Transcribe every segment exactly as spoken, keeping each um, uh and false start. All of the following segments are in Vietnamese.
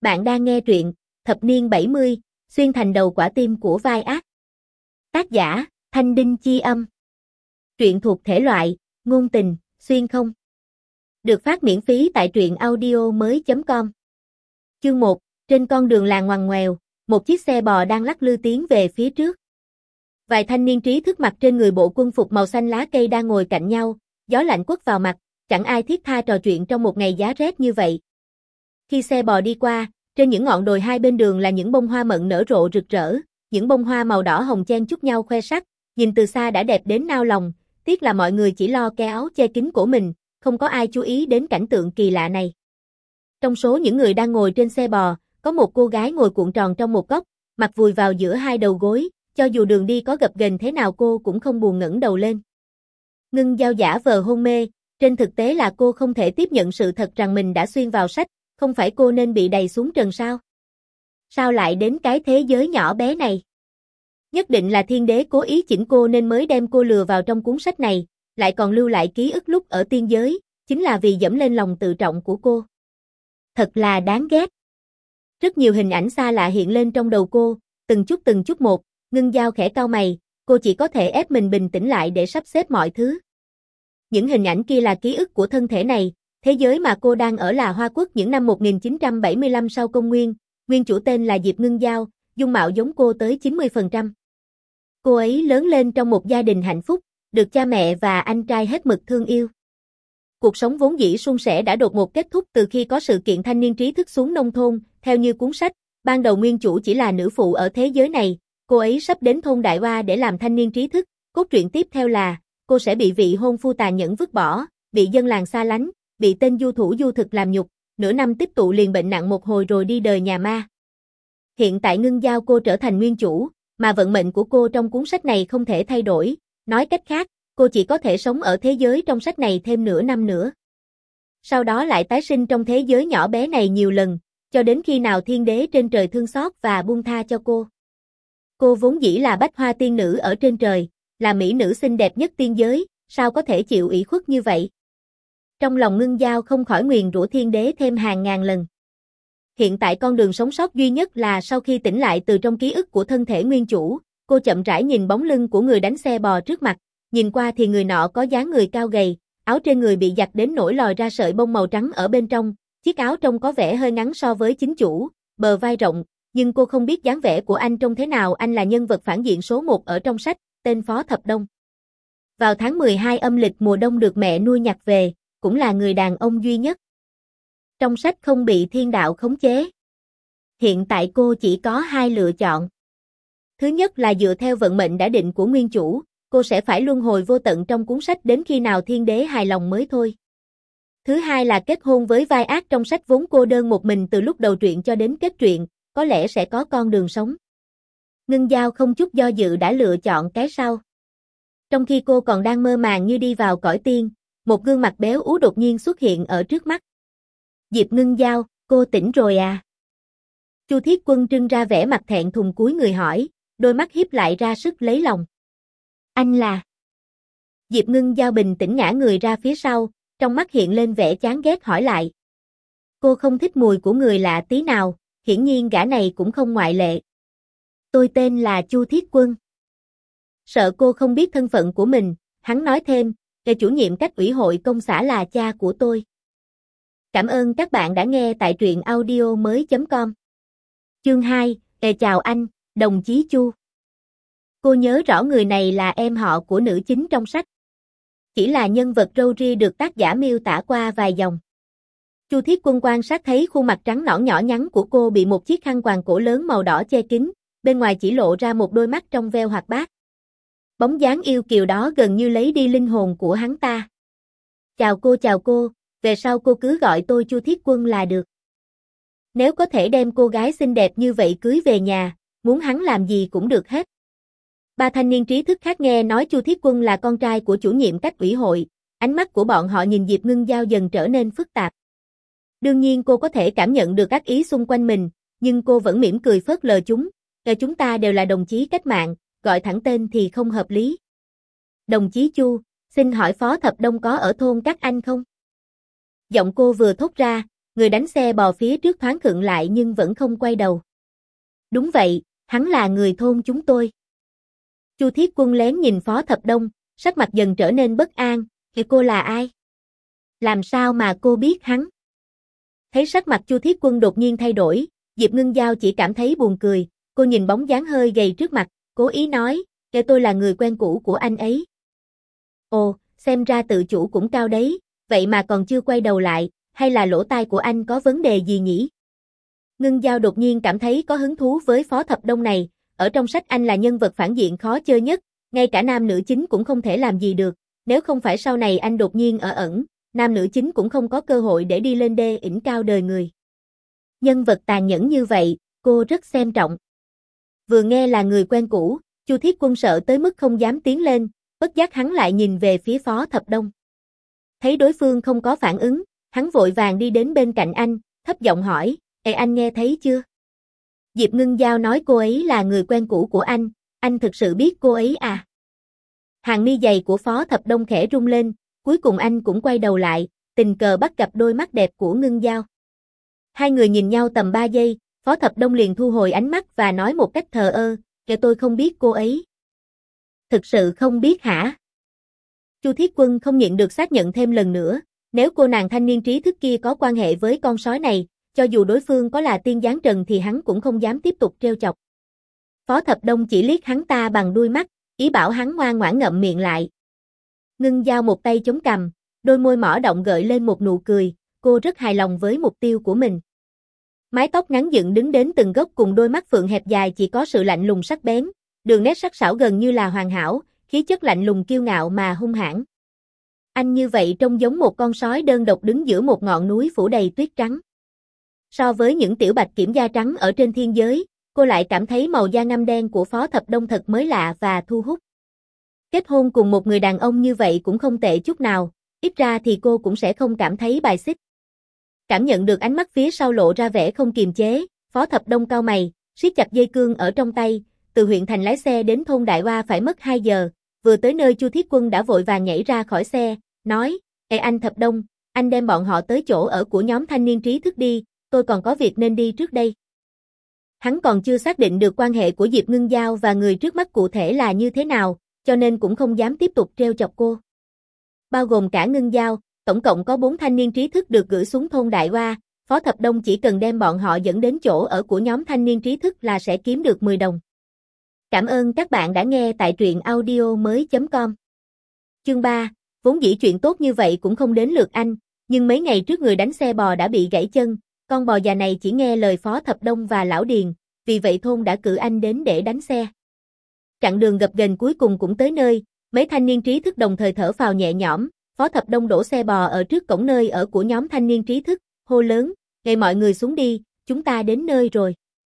Bạn đang nghe truyện Thập niên bảy mươi, xuyên thành đầu quả tim của vai ác. Tác giả, Thanh Đinh Chi Âm. Truyện thuộc thể loại, ngôn tình, xuyên không. Được phát miễn phí tại truyện audio mới.com. Chương một, trên con đường làng ngoằn ngoèo, một chiếc xe bò đang lắc lư tiến về phía trước. Vài thanh niên trí thức mặc trên người bộ quân phục màu xanh lá cây đang ngồi cạnh nhau, gió lạnh quất vào mặt, chẳng ai thiết tha trò chuyện trong một ngày giá rét như vậy. Khi xe bò đi qua, trên những ngọn đồi hai bên đường là những bông hoa mận nở rộ rực rỡ, những bông hoa màu đỏ hồng chen chúc nhau khoe sắc, nhìn từ xa đã đẹp đến nao lòng, tiếc là mọi người chỉ lo cái áo che kín của mình, không có ai chú ý đến cảnh tượng kỳ lạ này. Trong số những người đang ngồi trên xe bò, có một cô gái ngồi cuộn tròn trong một góc, mặt vùi vào giữa hai đầu gối, cho dù đường đi có gập ghềnh thế nào cô cũng không buồn ngẩng đầu lên. Ngưng Giao giả vờ hôn mê, trên thực tế là cô không thể tiếp nhận sự thật rằng mình đã xuyên vào sách, không phải cô nên bị đày xuống trần sao? Sao lại đến cái thế giới nhỏ bé này? Nhất định là thiên đế cố ý chỉnh cô nên mới đem cô lừa vào trong cuốn sách này, lại còn lưu lại ký ức lúc ở tiên giới, chính là vì dẫm lên lòng tự trọng của cô. Thật là đáng ghét. Rất nhiều hình ảnh xa lạ hiện lên trong đầu cô, từng chút từng chút một, Ngưng Giao khẽ cau mày, cô chỉ có thể ép mình bình tĩnh lại để sắp xếp mọi thứ. Những hình ảnh kia là ký ức của thân thể này, thế giới mà cô đang ở là Hoa Quốc những năm một nghìn chín trăm bảy mươi lăm sau công nguyên, nguyên chủ tên là Diệp Ngưng Giao, dung mạo giống cô tới chín mươi phần trăm. Cô ấy lớn lên trong một gia đình hạnh phúc, được cha mẹ và anh trai hết mực thương yêu. Cuộc sống vốn dĩ suôn sẻ đã đột ngột kết thúc từ khi có sự kiện thanh niên trí thức xuống nông thôn, theo như cuốn sách, ban đầu nguyên chủ chỉ là nữ phụ ở thế giới này, cô ấy sắp đến thôn Đại Hoa để làm thanh niên trí thức, cốt truyện tiếp theo là, cô sẽ bị vị hôn phu tàn nhẫn vứt bỏ, bị dân làng xa lánh, bị tên du thủ du thực làm nhục, nửa năm tích tụ liền bệnh nặng một hồi rồi đi đời nhà ma. Hiện tại Ngưng Giao cô trở thành nguyên chủ, mà vận mệnh của cô trong cuốn sách này không thể thay đổi, nói cách khác, cô chỉ có thể sống ở thế giới trong sách này thêm nửa năm nữa. Sau đó lại tái sinh trong thế giới nhỏ bé này nhiều lần, cho đến khi nào thiên đế trên trời thương xót và buông tha cho cô. Cô vốn dĩ là bách hoa tiên nữ ở trên trời, là mỹ nữ xinh đẹp nhất tiên giới, sao có thể chịu ủy khuất như vậy? Trong lòng Ngưng Giao không khỏi nguyền rủa thiên đế thêm hàng ngàn lần. Hiện tại con đường sống sót duy nhất là sau khi tỉnh lại từ trong ký ức của thân thể nguyên chủ, cô chậm rãi nhìn bóng lưng của người đánh xe bò trước mặt, nhìn qua thì người nọ có dáng người cao gầy, áo trên người bị giặt đến nỗi lòi ra sợi bông màu trắng ở bên trong, chiếc áo trông có vẻ hơi ngắn so với chính chủ, bờ vai rộng, nhưng cô không biết dáng vẻ của anh trông thế nào, anh là nhân vật phản diện số một ở trong sách, tên Phó Thập Đông. Vào tháng mười hai âm lịch mùa đông được mẹ nuôi nhặt về, cũng là người đàn ông duy nhất trong sách không bị thiên đạo khống chế. Hiện tại cô chỉ có hai lựa chọn. Thứ nhất là dựa theo vận mệnh đã định của nguyên chủ, cô sẽ phải luân hồi vô tận trong cuốn sách đến khi nào thiên đế hài lòng mới thôi. Thứ hai là kết hôn với vai ác trong sách vốn cô đơn một mình từ lúc đầu truyện cho đến kết truyện, có lẽ sẽ có con đường sống. Ngưng Giao không chút do dự đã lựa chọn cái sau. Trong khi cô còn đang mơ màng như đi vào cõi tiên, một gương mặt béo ú đột nhiên xuất hiện ở trước mắt. Diệp Ngưng Giao, cô tỉnh rồi à? Chu Thiết Quân trưng ra vẻ mặt thẹn thùng cúi người hỏi, đôi mắt híp lại ra sức lấy lòng. Anh là? Diệp Ngưng Giao bình tĩnh ngã người ra phía sau, trong mắt hiện lên vẻ chán ghét hỏi lại. Cô không thích mùi của người lạ tí nào, hiển nhiên gã này cũng không ngoại lệ. Tôi tên là Chu Thiết Quân. Sợ cô không biết thân phận của mình, hắn nói thêm, để chủ nhiệm cách ủy hội công xã là cha của tôi. Cảm ơn các bạn đã nghe tại truyện audio mới.com. Chương hai, Ê chào anh, đồng chí Chu. Cô nhớ rõ người này là em họ của nữ chính trong sách. Chỉ là nhân vật râu ria được tác giả miêu tả qua vài dòng. Chu Thiết Quân quan sát thấy khuôn mặt trắng nõn nhỏ nhắn của cô bị một chiếc khăn quàng cổ lớn màu đỏ che kín, bên ngoài chỉ lộ ra một đôi mắt trong veo hoạt bát. Bóng dáng yêu kiều đó gần như lấy đi linh hồn của hắn ta. Chào cô chào cô, về sau cô cứ gọi tôi Chu Thiết Quân là được. Nếu có thể đem cô gái xinh đẹp như vậy cưới về nhà, muốn hắn làm gì cũng được hết. Ba thanh niên trí thức khác nghe nói Chu Thiết Quân là con trai của chủ nhiệm cách ủy hội, ánh mắt của bọn họ nhìn Diệp Ngưng Giao dần trở nên phức tạp. Đương nhiên cô có thể cảm nhận được các ý xung quanh mình, nhưng cô vẫn mỉm cười phớt lờ chúng, để chúng ta đều là đồng chí cách mạng, gọi thẳng tên thì không hợp lý. Đồng chí Chu, xin hỏi Phó Thập Đông có ở thôn các anh không? Giọng cô vừa thốt ra, Người đánh xe bò phía trước thoáng khựng lại nhưng vẫn không quay đầu. Đúng vậy, hắn là người thôn chúng tôi. Chu Thiết Quân lén nhìn Phó Thập Đông, sắc mặt dần trở nên bất an, "Kìa cô là ai? Làm sao mà cô biết hắn?" Thấy sắc mặt Chu Thiết Quân đột nhiên thay đổi, Diệp Ngưng Giao chỉ cảm thấy buồn cười, cô nhìn bóng dáng hơi gầy trước mặt, cố ý nói, "Kìa tôi là người quen cũ của anh ấy." Ồ, xem ra tự chủ cũng cao đấy, vậy mà còn chưa quay đầu lại, hay là lỗ tai của anh có vấn đề gì nhỉ? Ngưng Giao đột nhiên cảm thấy có hứng thú với Phó Thập Đông này, ở trong sách anh là nhân vật phản diện khó chơi nhất, ngay cả nam nữ chính cũng không thể làm gì được, nếu không phải sau này anh đột nhiên ở ẩn, nam nữ chính cũng không có cơ hội để đi lên đê ỉnh cao đời người. Nhân vật tàn nhẫn như vậy, cô rất xem trọng. Vừa nghe là người quen cũ, Chu Thiết Quân sợ tới mức không dám tiến lên, bất giác hắn lại nhìn về phía Phó Thập Đông. Thấy đối phương không có phản ứng, hắn vội vàng đi đến bên cạnh anh, thấp giọng hỏi, "Ê anh nghe thấy chưa? Diệp Ngưng Giao nói cô ấy là người quen cũ của anh, anh thực sự biết cô ấy à?" Hàng mi dày của Phó Thập Đông khẽ rung lên, cuối cùng anh cũng quay đầu lại, tình cờ bắt gặp đôi mắt đẹp của Ngưng Giao. Hai người nhìn nhau tầm ba giây, Phó Thập Đông liền thu hồi ánh mắt và nói một cách thờ ơ, "Kìa tôi không biết cô ấy." "Thực sự không biết hả?" Chu Thiết Quân không nhịn được xác nhận thêm lần nữa, nếu cô nàng thanh niên trí thức kia có quan hệ với con sói này, cho dù đối phương có là tiên giáng trần thì hắn cũng không dám tiếp tục trêu chọc. Phó Thập Đông chỉ liếc hắn ta bằng đuôi mắt, ý bảo hắn ngoan ngoãn ngậm miệng lại. Ngưng Giao một tay chống cằm, đôi môi mỏ động gợi lên một nụ cười, cô rất hài lòng với mục tiêu của mình. Mái tóc ngắn dựng đứng đến từng gốc cùng đôi mắt phượng hẹp dài chỉ có sự lạnh lùng sắc bén, đường nét sắc sảo gần như là hoàn hảo, khí chất lạnh lùng kiêu ngạo mà hung hãn. Anh như vậy trông giống một con sói đơn độc đứng giữa một ngọn núi phủ đầy tuyết trắng. So với những tiểu bạch kiểm da trắng ở trên thiên giới, cô lại cảm thấy màu da ngăm đen của Phó Thập Đông thật mới lạ và thu hút. Kết hôn cùng một người đàn ông như vậy cũng không tệ chút nào, ít ra thì cô cũng sẽ không cảm thấy bài xích. Cảm nhận được ánh mắt phía sau lộ ra vẻ không kiềm chế, Phó Thập Đông cau mày, siết chặt dây cương ở trong tay, từ huyện thành lái xe đến thôn Đại Hoa phải mất hai giờ, vừa tới nơi Chu Thiết Quân đã vội vàng nhảy ra khỏi xe, nói, "Ê anh Thập Đông, anh đem bọn họ tới chỗ ở của nhóm thanh niên trí thức đi, tôi còn có việc nên đi trước đây." Hắn còn chưa xác định được quan hệ của Diệp Ngưng Giao và người trước mắt cụ thể là như thế nào, cho nên cũng không dám tiếp tục trêu chọc cô. Bao gồm cả Ngưng Giao, tổng cộng có bốn thanh niên trí thức được gửi xuống thôn Đại Hoa, Phó Thập Đông chỉ cần đem bọn họ dẫn đến chỗ ở của nhóm thanh niên trí thức là sẽ kiếm được mười đồng. Cảm ơn các bạn đã nghe tại truyện audio mới chấm com. Chương ba, vốn dĩ chuyện tốt như vậy cũng không đến lượt anh, nhưng mấy ngày trước người đánh xe bò đã bị gãy chân, con bò già này chỉ nghe lời Phó Thập Đông và Lão Điền, vì vậy thôn đã cử anh đến để đánh xe. Chặng đường gập ghềnh cuối cùng cũng tới nơi, mấy thanh niên trí thức đồng thời thở phào nhẹ nhõm, Phó Thập Đông đổ xe bò ở trước cổng nơi ở của nhóm thanh niên trí thức, hô lớn, "Ngay mọi người xuống đi, chúng ta đến nơi rồi."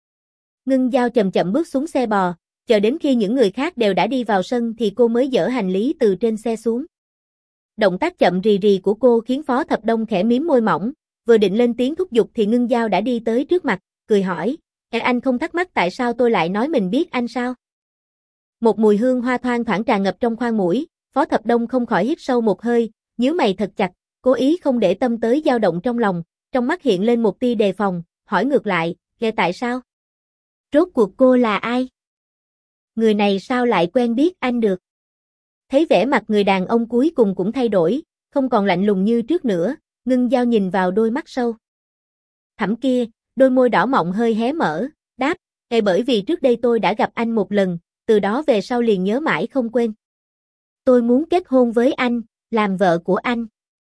Ngưng Giao chậm chậm bước xuống xe bò, chờ đến khi những người khác đều đã đi vào sân thì cô mới dỡ hành lý từ trên xe xuống. Động tác chậm rì rì của cô khiến Phó Thập Đông khẽ mím môi mỏng, vừa định lên tiếng thúc giục thì Ngưng Giao đã đi tới trước mặt, cười hỏi, "Ê anh không thắc mắc tại sao tôi lại nói mình biết anh sao?" Một mùi hương hoa thoang thoảng tràn ngập trong khoang mũi, Phó Thập Đông không khỏi hít sâu một hơi, nhíu mày thật chặt, cố ý không để tâm tới dao động trong lòng, trong mắt hiện lên một tia đề phòng, hỏi ngược lại, "Ghê tại sao? Rốt cuộc cô là ai? Người này sao lại quen biết anh được?" Thấy vẻ mặt người đàn ông cuối cùng cũng thay đổi, không còn lạnh lùng như trước nữa, Ngưng Giao nhìn vào đôi mắt sâu thẳm kia, đôi môi đỏ mọng hơi hé mở, đáp, "Ê bởi vì trước đây tôi đã gặp anh một lần, từ đó về sau liền nhớ mãi không quên. Tôi muốn kết hôn với anh, làm vợ của anh."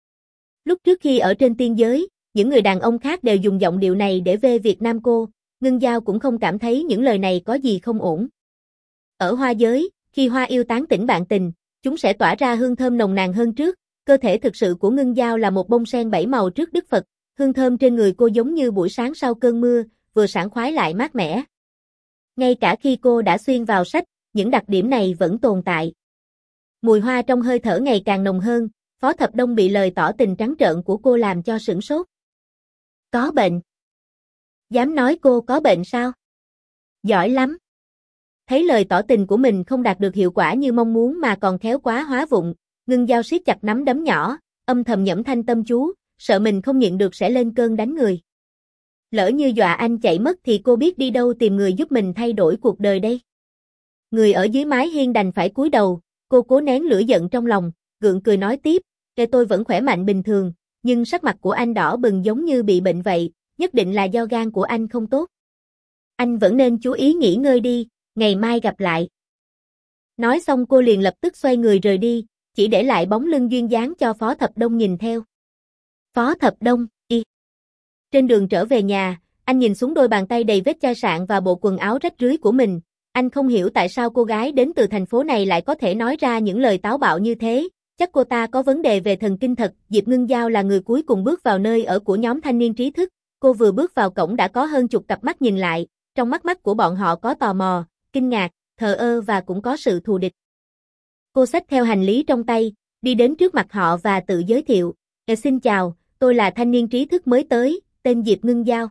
Lúc trước khi ở trên tiên giới, những người đàn ông khác đều dùng giọng điệu này để vê Việt Nam cô, Ngưng Giao cũng không cảm thấy những lời này có gì không ổn. Ở hoa giới, khi hoa yêu tán tỉnh bạn tình, chúng sẽ tỏa ra hương thơm nồng nàn hơn trước, cơ thể thực sự của Ngưng Giao là một bông sen bảy màu trước Đức Phật, hương thơm trên người cô giống như buổi sáng sau cơn mưa, vừa sảng khoái lại mát mẻ. Ngay cả khi cô đã xuyên vào sách, những đặc điểm này vẫn tồn tại. Mùi hoa trong hơi thở ngày càng nồng hơn, Phó Thập Đông bị lời tỏ tình trắng trợn của cô làm cho sửng sốt. "Có bệnh?" "Dám nói cô có bệnh sao?" "Giỏi lắm." Thấy lời tỏ tình của mình không đạt được hiệu quả như mong muốn mà còn khéo quá hóa vụng, Ngưng Giao siết chặt nắm đấm nhỏ, âm thầm nhẩm thanh tâm chú, sợ mình không nhịn được sẽ lên cơn đánh người. Lỡ như dọa anh chạy mất thì cô biết đi đâu tìm người giúp mình thay đổi cuộc đời đây. Người ở dưới mái hiên đành phải cúi đầu, cô cố nén lửa giận trong lòng, gượng cười nói tiếp, "Kệ tôi vẫn khỏe mạnh bình thường, nhưng sắc mặt của anh đỏ bừng giống như bị bệnh vậy, nhất định là do gan của anh không tốt. Anh vẫn nên chú ý nghỉ ngơi đi, ngày mai gặp lại." Nói xong cô liền lập tức xoay người rời đi, chỉ để lại bóng lưng duyên dáng cho Phó Thập Đông nhìn theo. Phó Thập Đông, y. Trên đường trở về nhà, anh nhìn xuống đôi bàn tay đầy vết chai sạn và bộ quần áo rách rưới của mình. Anh không hiểu tại sao cô gái đến từ thành phố này lại có thể nói ra những lời táo bạo như thế. Chắc cô ta có vấn đề về thần kinh thật. Diệp Ngưng Giao là người cuối cùng bước vào nơi ở của nhóm thanh niên trí thức. Cô vừa bước vào cổng đã có hơn chục cặp mắt nhìn lại. Trong mắt mắt của bọn họ có tò mò, kinh ngạc, thờ ơ và cũng có sự thù địch. Cô xách theo hành lý trong tay, đi đến trước mặt họ và tự giới thiệu. "Ờ, xin chào, tôi là thanh niên trí thức mới tới, tên Diệp Ngưng Giao.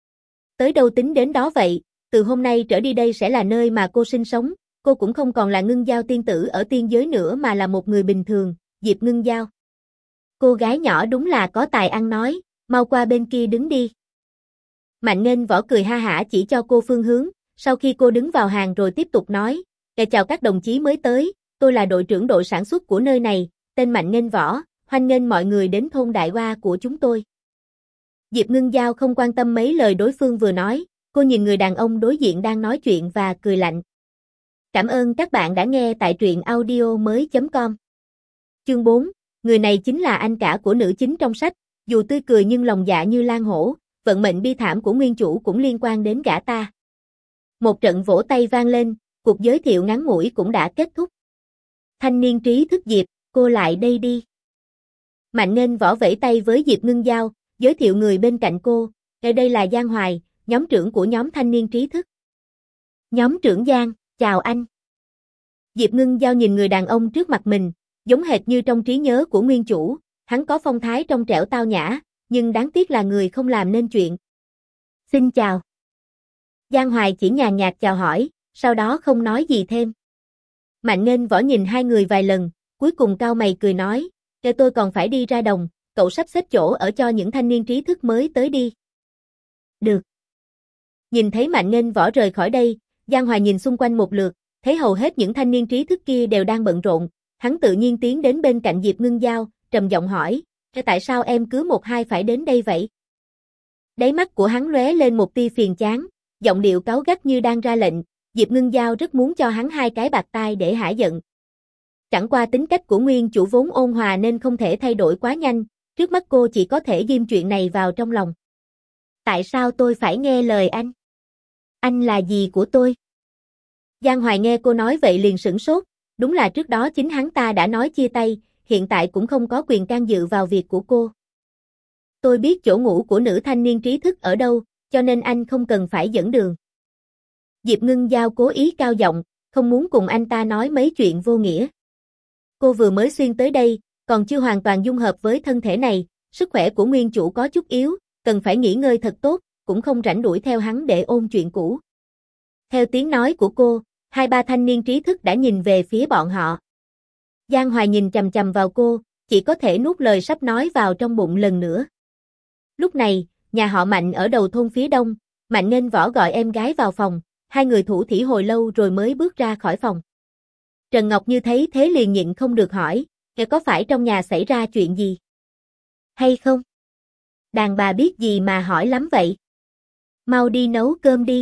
Tới đâu tính đến đó vậy, từ hôm nay trở đi đây sẽ là nơi mà cô sinh sống, cô cũng không còn là Ngưng Giao tiên tử ở tiên giới nữa mà là một người bình thường, Diệp Ngưng Giao." Cô gái nhỏ đúng là có tài ăn nói, mau qua bên kia đứng đi. Mạnh Nghênh Võ cười ha hả chỉ cho cô phương hướng, sau khi cô đứng vào hàng rồi tiếp tục nói, "Để chào các đồng chí mới tới, tôi là đội trưởng đội sản xuất của nơi này, tên Mạnh Nghênh Võ, hoan nghênh mọi người đến thôn Đại Hoa của chúng tôi." Diệp Ngưng Giao không quan tâm mấy lời đối phương vừa nói, cô nhìn người đàn ông đối diện đang nói chuyện và cười lạnh. Cảm ơn các bạn đã nghe tại truyện audio mới chấm com. Chương bốn, người này chính là anh cả của nữ chính trong sách, dù tươi cười nhưng lòng dạ như lang hổ, vận mệnh bi thảm của nguyên chủ cũng liên quan đến gã ta. Một trận vỗ tay vang lên, cuộc giới thiệu ngắn ngủi cũng đã kết thúc. Thanh niên trí thức Diệp, cô lại đây đi. Mạnh Nghênh Võ vẫy tay với Diệp Ngưng Giao, giới thiệu người bên cạnh cô, "Đây đây là Giang Hoài, nhóm trưởng của nhóm thanh niên trí thức." "Nhóm trưởng Giang, chào anh." Diệp Ngưng Giao nhìn người đàn ông trước mặt mình, giống hệt như trong trí nhớ của nguyên chủ, hắn có phong thái trong trẻo tao nhã, nhưng đáng tiếc là người không làm nên chuyện. "Xin chào." Giang Hoài chỉ nhàn nhạt chào hỏi, sau đó không nói gì thêm. Mạnh Nghênh Võ nhìn hai người vài lần, cuối cùng cau mày cười nói, "Để tôi còn phải đi ra đồng, cậu sắp xếp chỗ ở cho những thanh niên trí thức mới tới đi." "Được." Nhìn thấy Mạnh Nghênh Võ rời khỏi đây, Giang Hoài nhìn xung quanh một lượt, thấy hầu hết những thanh niên trí thức kia đều đang bận rộn, hắn tự nhiên tiến đến bên cạnh Diệp Ngưng Giao, trầm giọng hỏi, "Tại sao em cứ một hai phải đến đây vậy?" Đáy mắt của hắn lóe lên một tia phiền chán, giọng điệu cáu gắt như đang ra lệnh, Diệp Ngưng Giao rất muốn cho hắn hai cái bạt tai để hả giận. Chẳng qua tính cách của nguyên chủ vốn ôn hòa nên không thể thay đổi quá nhanh, trước mắt cô chỉ có thể ghim chuyện này vào trong lòng. "Tại sao tôi phải nghe lời anh? Anh là gì của tôi?" Giang Hoài nghe cô nói vậy liền sửng sốt, đúng là trước đó chính hắn ta đã nói chia tay, hiện tại cũng không có quyền can dự vào việc của cô. "Tôi biết chỗ ngủ của nữ thanh niên trí thức ở đâu, cho nên anh không cần phải dẫn đường." Diệp Ngưng Giao cố ý cao giọng, không muốn cùng anh ta nói mấy chuyện vô nghĩa. Cô vừa mới xuyên tới đây, còn chưa hoàn toàn dung hợp với thân thể này, sức khỏe của nguyên chủ có chút yếu, cần phải nghỉ ngơi thật tốt, cũng không rảnh đuổi theo hắn để ôn chuyện cũ. Theo tiếng nói của cô, hai ba thanh niên trí thức đã nhìn về phía bọn họ. Giang Hoài nhìn chằm chằm vào cô, chỉ có thể nuốt lời sắp nói vào trong bụng lần nữa. Lúc này, nhà họ Mạnh ở đầu thôn phía đông, Mạnh Nghênh Võ gọi em gái vào phòng, hai người thủ thỉ hồi lâu rồi mới bước ra khỏi phòng. Trần Ngọc Như thấy thế liền nhịn không được hỏi, có phải trong nhà xảy ra chuyện gì? Hay không? Đàn bà biết gì mà hỏi lắm vậy? Mau đi nấu cơm đi.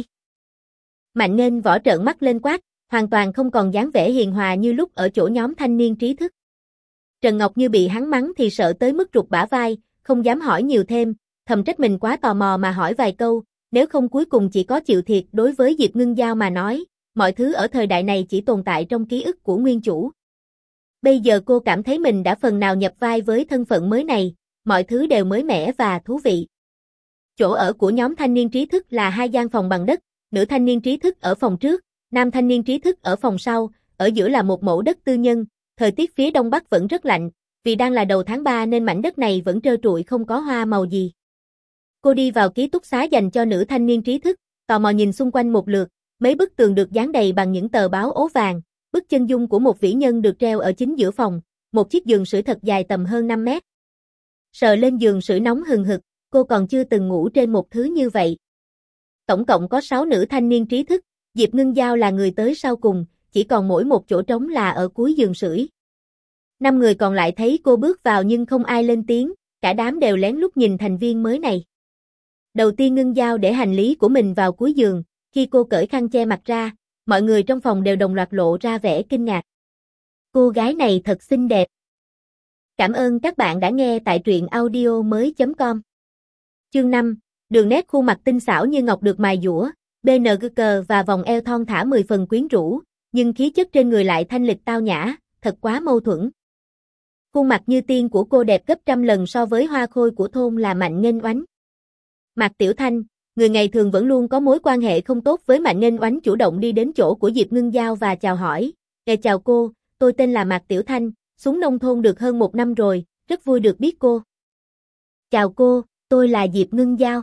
Mạnh Nghênh Võ trợn mắt lên quát, hoàn toàn không còn dáng vẻ hiền hòa như lúc ở chỗ nhóm thanh niên trí thức. Trần Ngọc Như bị hắn mắng thì sợ tới mức rụt bả vai, không dám hỏi nhiều thêm, thầm trách mình quá tò mò mà hỏi vài câu, nếu không cuối cùng chỉ có chịu thiệt. Đối với Diệp Ngưng Giao mà nói, mọi thứ ở thời đại này chỉ tồn tại trong ký ức của nguyên chủ. Bây giờ cô cảm thấy mình đã phần nào nhập vai với thân phận mới này, mọi thứ đều mới mẻ và thú vị. Chỗ ở của nhóm thanh niên trí thức là hai gian phòng bằng đất, nữ thanh niên trí thức ở phòng trước, nam thanh niên trí thức ở phòng sau, ở giữa là một mẫu đất tư nhân, thời tiết phía đông bắc vẫn rất lạnh, vì đang là đầu tháng ba nên mảnh đất này vẫn trơ trụi không có hoa màu gì. Cô đi vào ký túc xá dành cho nữ thanh niên trí thức, tò mò nhìn xung quanh một lượt, mấy bức tường được dán đầy bằng những tờ báo ố vàng, bức chân dung của một vĩ nhân được treo ở chính giữa phòng, một chiếc giường sưởi thật dài tầm hơn năm mét. Sờ lên giường sưởi nóng hừng hực, cô còn chưa từng ngủ trên một thứ như vậy. Tổng cộng có sáu nữ thanh niên trí thức, Diệp Ngưng Giao là người tới sau cùng, chỉ còn mỗi một chỗ trống là ở cuối giường sưởi. Năm người còn lại thấy cô bước vào nhưng không ai lên tiếng, cả đám đều lén lút nhìn thành viên mới này. Đầu tiên Ngưng Giao để hành lý của mình vào cuối giường, khi cô cởi khăn che mặt ra, mọi người trong phòng đều đồng loạt lộ ra vẻ kinh ngạc. Cô gái này thật xinh đẹp. Cảm ơn các bạn đã nghe tại truyện audio mới chấm com. Chương năm, đường nét khuôn mặt tinh xảo như ngọc được mài dũa, bê en giê cờ và vòng eo thon thả mười phần quyến rũ, nhưng khí chất trên người lại thanh lịch tao nhã, thật quá mâu thuẫn. Khuôn mặt như tiên của cô đẹp gấp trăm lần so với hoa khôi của thôn là Mạnh Nghênh Oánh. Mạc Tiểu Thanh, người ngày thường vẫn luôn có mối quan hệ không tốt với Mạnh Nghênh Oánh, chủ động đi đến chỗ của Diệp Ngưng Giao và chào hỏi. "Ê, chào cô, tôi tên là Mạc Tiểu Thanh, xuống nông thôn được hơn một năm rồi, rất vui được biết cô." "Chào cô, tôi là Diệp Ngưng Giao."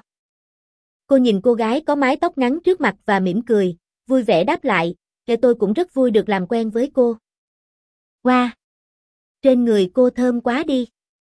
Cô nhìn cô gái có mái tóc ngắn trước mặt và mỉm cười, vui vẻ đáp lại, "Ê, tôi cũng rất vui được làm quen với cô." "Wow! Trên người cô thơm quá đi."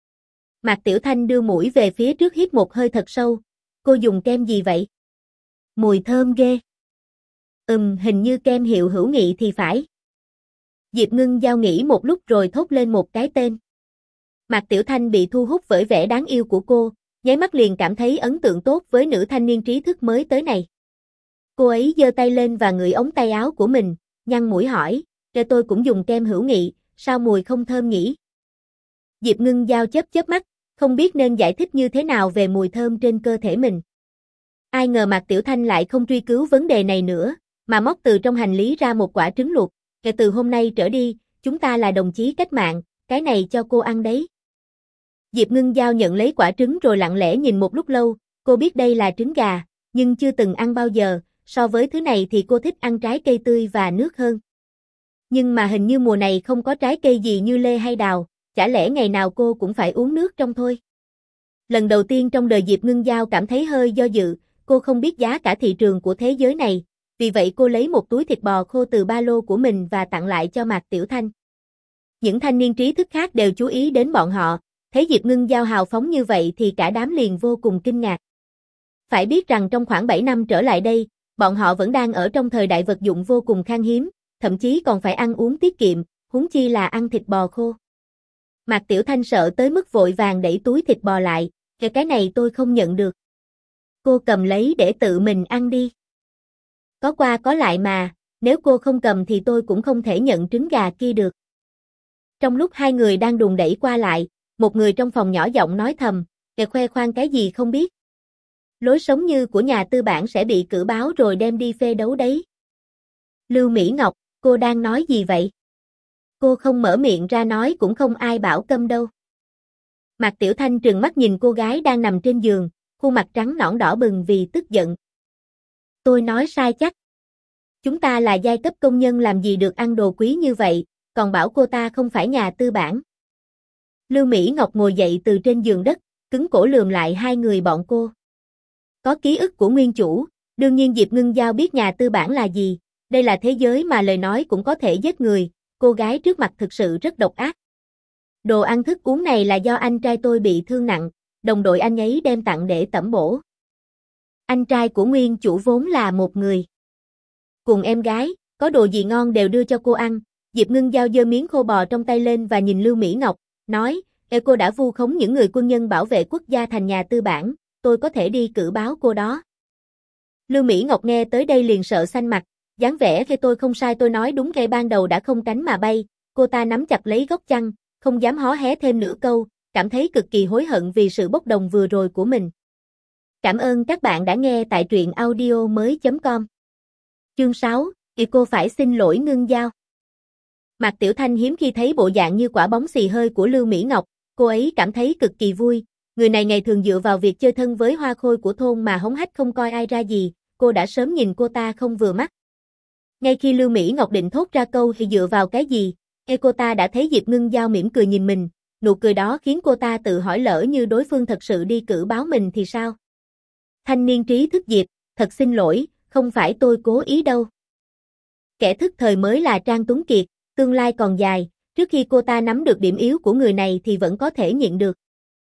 Mạc Tiểu Thanh đưa mũi về phía trước hít một hơi thật sâu, "Cô dùng kem gì vậy? Mùi thơm ghê." "Ừm, hình như kem hiệu Hữu Nghị thì phải." Diệp Ngưng Giao nghĩ một lúc rồi thốt lên một cái tên. Mạc Tiểu Thanh bị thu hút bởi vẻ đáng yêu của cô, nháy mắt liền cảm thấy ấn tượng tốt với nữ thanh niên trí thức mới tới này. Cô ấy giơ tay lên và ngửi ống tay áo của mình, nhăn mũi hỏi, "Để tôi cũng dùng kem Hữu Nghị, sao mùi không thơm nhỉ?" Diệp Ngưng Giao chớp chớp mắt, không biết nên giải thích như thế nào về mùi thơm trên cơ thể mình. Ai ngờ Mạc Tiểu Thanh lại không truy cứu vấn đề này nữa, mà móc từ trong hành lý ra một quả trứng luộc, "Kể từ hôm nay trở đi, chúng ta là đồng chí cách mạng, cái này cho cô ăn đấy." Diệp Ngưng Giao nhận lấy quả trứng rồi lặng lẽ nhìn một lúc lâu, cô biết đây là trứng gà, nhưng chưa từng ăn bao giờ, so với thứ này thì cô thích ăn trái cây tươi và nước hơn. Nhưng mà hình như mùa này không có trái cây gì như lê hay đào, chả lẽ ngày nào cô cũng phải uống nước trong thôi. Lần đầu tiên trong đời Diệp Ngưng Giao cảm thấy hơi do dự, cô không biết giá cả thị trường của thế giới này, vì vậy cô lấy một túi thịt bò khô từ ba lô của mình và tặng lại cho Mạc Tiểu Thanh. Những thanh niên trí thức khác đều chú ý đến bọn họ, thấy Diệp Ngưng Giao hào phóng như vậy thì cả đám liền vô cùng kinh ngạc. Phải biết rằng trong khoảng bảy năm trở lại đây, bọn họ vẫn đang ở trong thời đại vật dụng vô cùng khan hiếm, thậm chí còn phải ăn uống tiết kiệm, huống chi là ăn thịt bò khô. Mạc Tiểu Thanh sợ tới mức vội vàng đẩy túi thịt bò lại, "Cái cái này tôi không nhận được." "Cô cầm lấy để tự mình ăn đi. Có qua có lại mà, nếu cô không cầm thì tôi cũng không thể nhận trứng gà kia được." Trong lúc hai người đang đùn đẩy qua lại, một người trong phòng nhỏ giọng nói thầm, "Kẻ khoe khoang cái gì không biết. Lối sống như của nhà tư bản sẽ bị cử báo rồi đem đi phê đấu đấy." "Lưu Mỹ Ngọc, cô đang nói gì vậy? Cô không mở miệng ra nói cũng không ai bảo câm đâu." Mạc Tiểu Thanh trừng mắt nhìn cô gái đang nằm trên giường, khuôn mặt trắng nõn đỏ bừng vì tức giận. "Tôi nói sai chắc. Chúng ta là giai cấp công nhân làm gì được ăn đồ quý như vậy, còn bảo cô ta không phải nhà tư bản." Lưu Mỹ Ngọc ngồi dậy từ trên giường đất, cứng cổ lườm lại hai người bọn cô. Có ký ức của nguyên chủ, đương nhiên Diệp Ngưng Giao biết nhà tư bản là gì, đây là thế giới mà lời nói cũng có thể giết người, cô gái trước mặt thực sự rất độc ác. "Đồ ăn thức uống này là do anh trai tôi bị thương nặng, đồng đội anh ấy đem tặng để tẩm bổ." Anh trai của nguyên chủ vốn là một người cùng em gái, có đồ gì ngon đều đưa cho cô ăn. Diệp Ngưng Giao giơ miếng khô bò trong tay lên và nhìn Lưu Mỹ Ngọc, nói, "Ê, cô đã vu khống những người quân nhân bảo vệ quốc gia thành nhà tư bản, tôi có thể đi cử báo cô đó." Lưu Mỹ Ngọc nghe tới đây liền sợ xanh mặt, dáng vẻ khi "Tôi không sai, tôi nói đúng." Ngay ban đầu đã không cánh mà bay, cô ta nắm chặt lấy góc chăn, không dám hó hé thêm nửa câu, cảm thấy cực kỳ hối hận vì sự bốc đồng vừa rồi của mình. Cảm ơn các bạn đã nghe tại truyện audio mới chấm com. Chương sáu, thì cô phải xin lỗi Ngưng Giao. Mạc Tiểu Thanh hiếm khi thấy bộ dạng như quả bóng xì hơi của Lưu Mỹ Ngọc, cô ấy cảm thấy cực kỳ vui, người này ngày thường dựa vào việc chơi thân với hoa khôi của thôn mà hống hách không coi ai ra gì, cô đã sớm nhìn cô ta không vừa mắt. Ngay khi Lưu Mỹ Ngọc định thốt ra câu thì dựa vào cái gì, e cô ta đã thấy Diệp Ngưng Giao mỉm cười nhìn mình, nụ cười đó khiến cô ta tự hỏi lỡ như đối phương thật sự đi cử báo mình thì sao? Thanh niên trí thức Diệp, thật xin lỗi, không phải tôi cố ý đâu. Kẻ thức thời mới là Trang Tuấn Kiệt, tương lai còn dài, trước khi cô ta nắm được điểm yếu của người này thì vẫn có thể nhịn được.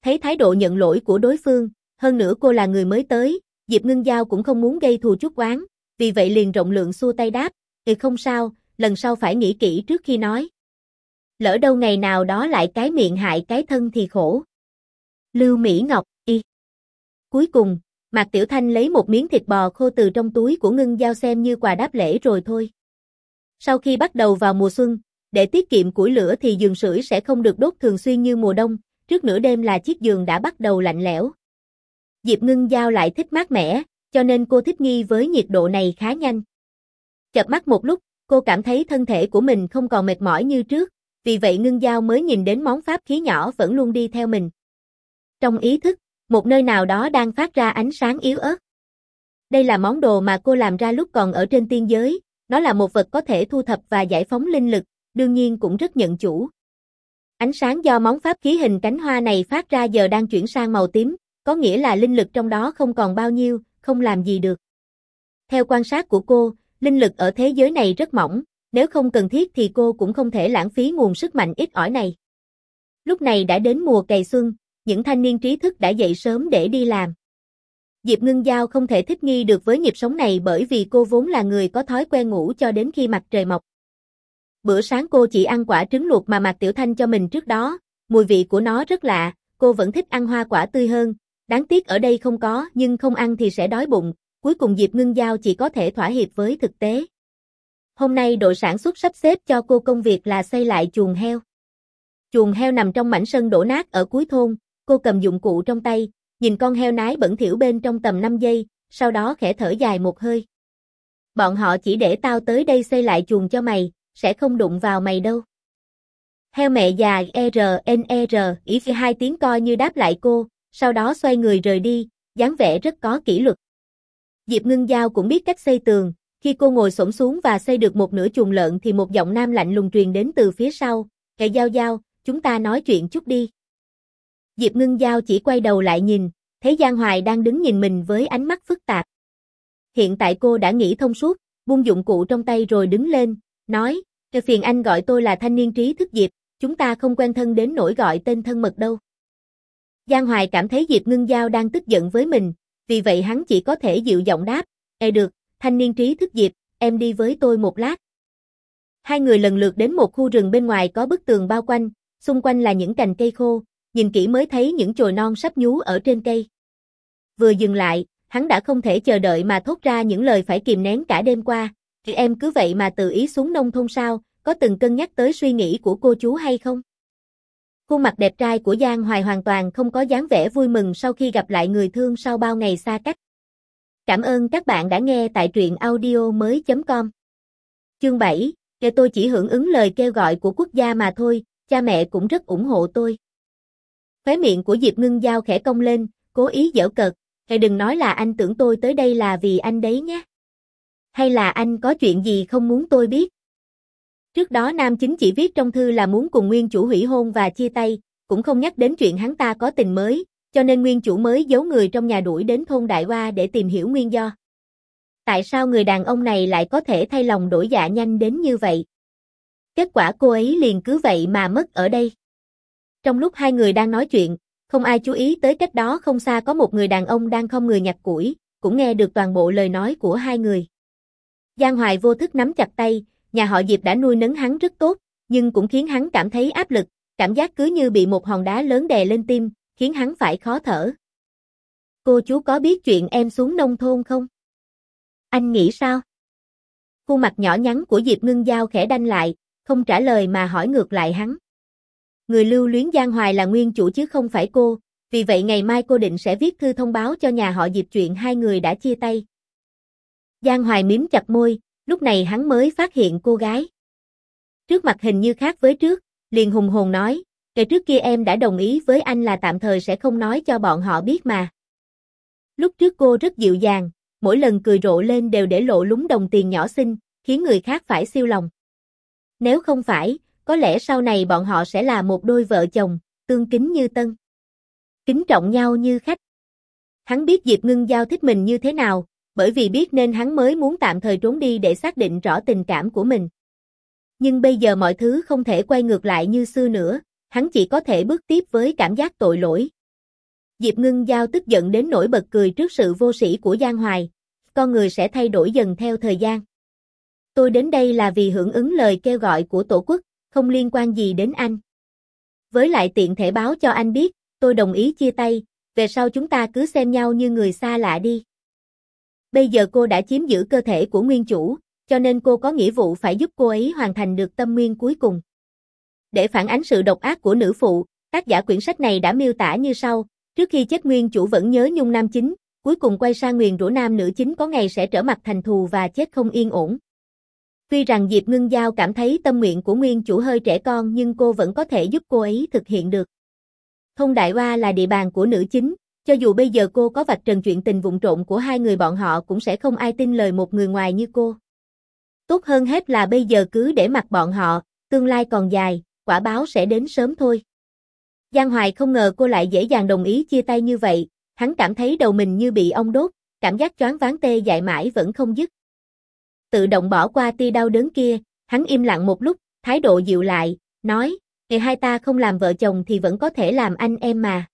Thấy thái độ nhận lỗi của đối phương, hơn nữa cô là người mới tới, Diệp Ngưng Giao cũng không muốn gây thù chuốc oán, vì vậy liền rộng lượng xua tay đáp, "Ừ không sao, lần sau phải nghĩ kỹ trước khi nói. Lỡ đâu ngày nào đó lại cái miệng hại cái thân thì khổ." Lưu Mỹ Ngọc, y. Cuối cùng, Mạc Tiểu Thanh lấy một miếng thịt bò khô từ trong túi của Ngưng Giao xem như quà đáp lễ rồi thôi. Sau khi bắt đầu vào mùa xuân, để tiết kiệm củi lửa thì giường sưởi sẽ không được đốt thường xuyên như mùa đông, trước nửa đêm là chiếc giường đã bắt đầu lạnh lẽo. Diệp Ngưng Giao lại thích mát mẻ, cho nên cô thích nghi với nhiệt độ này khá nhanh. Chợp mắt một lúc, cô cảm thấy thân thể của mình không còn mệt mỏi như trước, vì vậy Ngưng Giao mới nhìn đến món pháp khí nhỏ vẫn luôn đi theo mình. Trong ý thức, một nơi nào đó đang phát ra ánh sáng yếu ớt. Đây là món đồ mà cô làm ra lúc còn ở trên tiên giới, nó là một vật có thể thu thập và giải phóng linh lực, đương nhiên cũng rất nhận chủ. Ánh sáng do món pháp khí hình cánh hoa này phát ra giờ đang chuyển sang màu tím, có nghĩa là linh lực trong đó không còn bao nhiêu, không làm gì được. Theo quan sát của cô, linh lực ở thế giới này rất mỏng, nếu không cần thiết thì cô cũng không thể lãng phí nguồn sức mạnh ít ỏi này. Lúc này đã đến mùa cày xuân, những thanh niên trí thức đã dậy sớm để đi làm. Diệp Ngưng Giao không thể thích nghi được với nhịp sống này bởi vì cô vốn là người có thói quen ngủ cho đến khi mặt trời mọc. Bữa sáng cô chỉ ăn quả trứng luộc mà Mạc Tiểu Thanh cho mình trước đó, mùi vị của nó rất lạ, cô vẫn thích ăn hoa quả tươi hơn, đáng tiếc ở đây không có nhưng không ăn thì sẽ đói bụng, cuối cùng Diệp Ngưng Giao chỉ có thể thỏa hiệp với thực tế. Hôm nay đội sản xuất sắp xếp cho cô công việc là xây lại chuồng heo. Chuồng heo nằm trong mảnh sân đổ nát ở cuối thôn, cô cầm dụng cụ trong tay, nhìn con heo nái bẩn thỉu bên trong tầm năm giây, sau đó khẽ thở dài một hơi. Bọn họ chỉ để tao tới đây xây lại chuồng cho mày, sẽ không đụng vào mày đâu. Heo mẹ già R N R ý phi hai tiếng coi như đáp lại cô, sau đó xoay người rời đi, dáng vẻ rất có kỷ luật. Diệp Ngưng Giao cũng biết cách xây tường, khi cô ngồi xổm xuống và xây được một nửa chuồng lợn thì một giọng nam lạnh lùng truyền đến từ phía sau, "Kệ Giao Giao, chúng ta nói chuyện chút đi." Diệp Ngưng Giao chỉ quay đầu lại nhìn, thấy Giang Hoài đang đứng nhìn mình với ánh mắt phức tạp. Hiện tại cô đã nghĩ thông suốt, buông dụng cụ trong tay rồi đứng lên, nói, "Cho phiền anh gọi tôi là thanh niên trí thức Diệp, chúng ta không quen thân đến nỗi gọi tên thân mật đâu." Giang Hoài cảm thấy Diệp Ngưng Giao đang tức giận với mình, vì vậy hắn chỉ có thể dịu giọng đáp, "Ê được, thanh niên trí thức Diệp, em đi với tôi một lát." Hai người lần lượt đến một khu rừng bên ngoài có bức tường bao quanh, xung quanh là những cành cây khô, nhìn kỹ mới thấy những chồi non sắp nhú ở trên cây. Vừa dừng lại, hắn đã không thể chờ đợi mà thốt ra những lời phải kìm nén cả đêm qua, "Chị em cứ vậy mà tự ý xuống nông thôn sao, có từng cân nhắc tới suy nghĩ của cô chú hay không?" Khuôn mặt đẹp trai của Giang Hoài hoàn toàn không có dáng vẻ vui mừng sau khi gặp lại người thương sau bao ngày xa cách. Cảm ơn các bạn đã nghe tại truyện audio mới chấm com. Chương bảy, "Kể tôi chỉ hưởng ứng lời kêu gọi của quốc gia mà thôi, cha mẹ cũng rất ủng hộ tôi." Khóe miệng của Diệp Ngưng Giao khẽ cong lên, cố ý giễu cợt, "Kệ đừng nói là anh tưởng tôi tới đây là vì anh đấy nhé. Hay là anh có chuyện gì không muốn tôi biết?" Trước đó nam chính chỉ viết trong thư là muốn cùng nguyên chủ hủy hôn và chia tay, cũng không nhắc đến chuyện hắn ta có tình mới, cho nên nguyên chủ mới giấu người trong nhà đuổi đến thôn Đại Hoa để tìm hiểu nguyên do. Tại sao người đàn ông này lại có thể thay lòng đổi dạ nhanh đến như vậy? Kết quả cô ấy liền cứ vậy mà mất ở đây. Trong lúc hai người đang nói chuyện, không ai chú ý tới cách đó không xa có một người đàn ông đang không người nhặt củi, cũng nghe được toàn bộ lời nói của hai người. Giang Hoài vô thức nắm chặt tay, nhà họ Diệp đã nuôi nấng hắn rất tốt, nhưng cũng khiến hắn cảm thấy áp lực, cảm giác cứ như bị một hòn đá lớn đè lên tim, khiến hắn phải khó thở. "Cô chú có biết chuyện em xuống nông thôn không? Anh nghĩ sao?" Khuôn mặt nhỏ nhắn của Diệp Ngưng Giao khẽ đanh lại, không trả lời mà hỏi ngược lại hắn. Người lưu luyến Giang Hoài là nguyên chủ chứ không phải cô, vì vậy ngày mai cô định sẽ viết thư thông báo cho nhà họ Diệp chuyện hai người đã chia tay. Giang Hoài mím chặt môi, lúc này hắn mới phát hiện cô gái. Trước mặt hình như khác với trước, liền hùng hồn nói, "Kể trước kia em đã đồng ý với anh là tạm thời sẽ không nói cho bọn họ biết mà." Lúc trước cô rất dịu dàng, mỗi lần cười rộ lên đều để lộ lúng đồng tiền nhỏ xinh, khiến người khác phải siêu lòng. Nếu không phải, có lẽ sau này bọn họ sẽ là một đôi vợ chồng, tương kính như tân. Kính trọng nhau như khách. Hắn biết Diệp Ngưng Giao thích mình như thế nào, bởi vì biết nên hắn mới muốn tạm thời trốn đi để xác định rõ tình cảm của mình. Nhưng bây giờ mọi thứ không thể quay ngược lại như xưa nữa, hắn chỉ có thể bước tiếp với cảm giác tội lỗi. Diệp Ngưng Giao tức giận đến nỗi bật cười trước sự vô sĩ của Giang Hoài, con người sẽ thay đổi dần theo thời gian. Tôi đến đây là vì hưởng ứng lời kêu gọi của Tổ quốc, không liên quan gì đến anh. Với lại tiện thể báo cho anh biết, tôi đồng ý chia tay, về sau chúng ta cứ xem nhau như người xa lạ đi. Bây giờ cô đã chiếm giữ cơ thể của nguyên chủ, cho nên cô có nghĩa vụ phải giúp cô ấy hoàn thành được tâm nguyên cuối cùng. Để phản ánh sự độc ác của nữ phụ, tác giả quyển sách này đã miêu tả như sau, trước khi chết nguyên chủ vẫn nhớ nhung nam chính, cuối cùng quay sang nguyền rủa nam nữ chính có ngày sẽ trở mặt thành thù và chết không yên ổn. Tuy rằng Diệp Ngưng Giao cảm thấy tâm nguyện của nguyên chủ hơi trẻ con nhưng cô vẫn có thể giúp cô ấy thực hiện được. Thôn Đại Oa là địa bàn của nữ chính, cho dù bây giờ cô có vạch trần chuyện tình vụng trộn của hai người bọn họ cũng sẽ không ai tin lời một người ngoài như cô. Tốt hơn hết là bây giờ cứ để mặc bọn họ, tương lai còn dài, quả báo sẽ đến sớm thôi. Giang Hoài không ngờ cô lại dễ dàng đồng ý chia tay như vậy, hắn cảm thấy đầu mình như bị ong đốt, cảm giác choáng váng tê dại mãi vẫn không dứt. Tự động bỏ qua tia đau đớn kia, hắn im lặng một lúc, thái độ dịu lại, nói, ngày hai ta không làm vợ chồng thì vẫn có thể làm anh em mà.